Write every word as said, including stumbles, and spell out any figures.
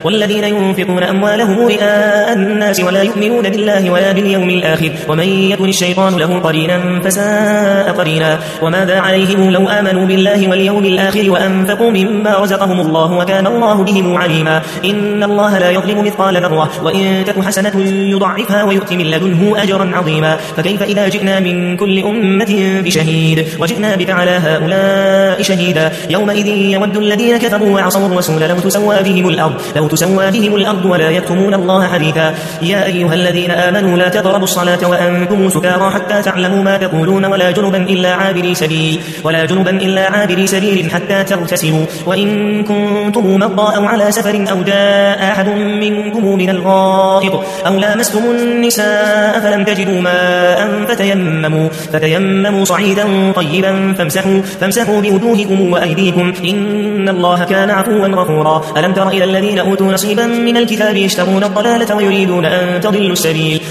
والذين ينفقون أموالهم رئاء الناس ولا يؤمنون بالله ولا باليوم الآخر ومن يكن الشيطان له قرينا فساء قرينا وماذا عليهم لو آمنوا بالله واليوم الآخر وأنفقوا مما رزقهم الله وكان الله بهم عليما إن الله لا يظلم مثقال ذرة وإن تك حسنة يضعفها ويؤتي من لدنه أجرا عظيما فكيف إذا جئنا من كل أمة بشهيد وجئنا بك على هؤلاء شهيدا يومئذ يود الذين كفروا وعصوا الرسول لو تسوى بهم الأرض لو تسوى بهم الأرض ولا يكتمون الله حديثا يا أيها الذين آمنوا لا تقربوا الصلاة وأنتم سكارى حتى تعلموا ما تقولون ولا جنبا إلا عابري سبيل ولا جنبا إلا عابري سبيل حتى تغتسلوا وإن كنتم مرضى أو على سفر أو جاء أحد منكم من الغائط أو لامستم النساء فلم تجدوا ماء فتيمموا فتيمموا صعيدا طيبا فامسحوا فامسحوا بوجوهكم وأيديكم إن الله كان عفوا غفورا ألم تر إلى الذين أوتوا نصيبا من الكتاب يشترون الضلالة ويريدون أن تضلوا السبيل